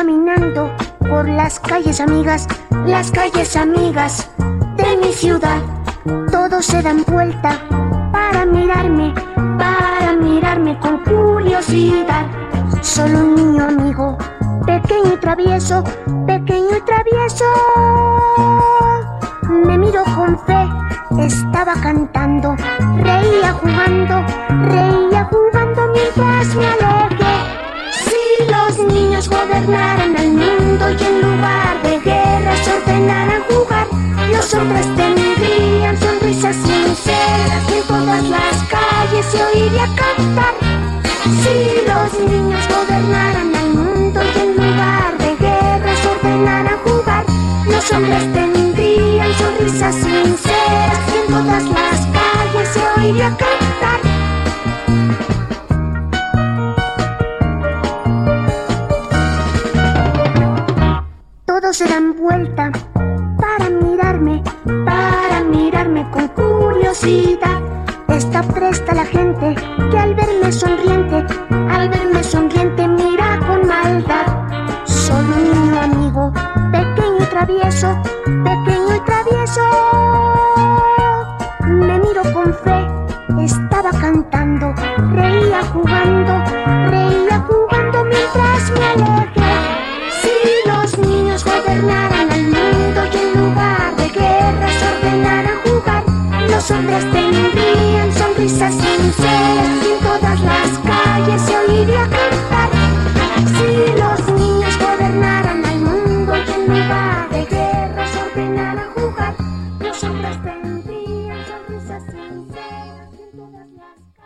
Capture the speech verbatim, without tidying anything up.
caminando por las calles amigas, las calles amigas de mi ciudad. Todos se dan vuelta para mirarme, para mirarme con curiosidad. Solo un niño amigo, pequeño y travieso, pequeño y travieso, me miró con fe, estaba cantando, reía jugando, reía jugando mientras me alejé. Si los niños gobernaran el mundo y en lugar de guerras ordenaran jugar, los hombres tendrían sonrisas sinceras y en todas las calles se oiría cantar. Si los niños gobernaran el mundo y en lugar de guerras ordenaran jugar, los hombres tendrían sonrisas sinceras y en todas las calles se oiría cantar. Todos se dan vuelta para mirarme, para mirarme con curiosidad. Está presta la gente que al verme sonriente, al verme sonriente mira con maldad. Solo un niño amigo, pequeño y travieso, pequeño y travieso, me miró con fe, estaba cantando, reía jugando, reía jugando mientras me alejé. Si los niños gobernaran el mundo y en lugar de guerras ordenaran jugar, los hombres tendrían sonrisas sinceras y en todas las calles se oiría cantar. Si los niños gobernaran el mundo y en lugar de guerras ordenaran jugar, los hombres tendrían sonrisas sinceras y en todas las calles.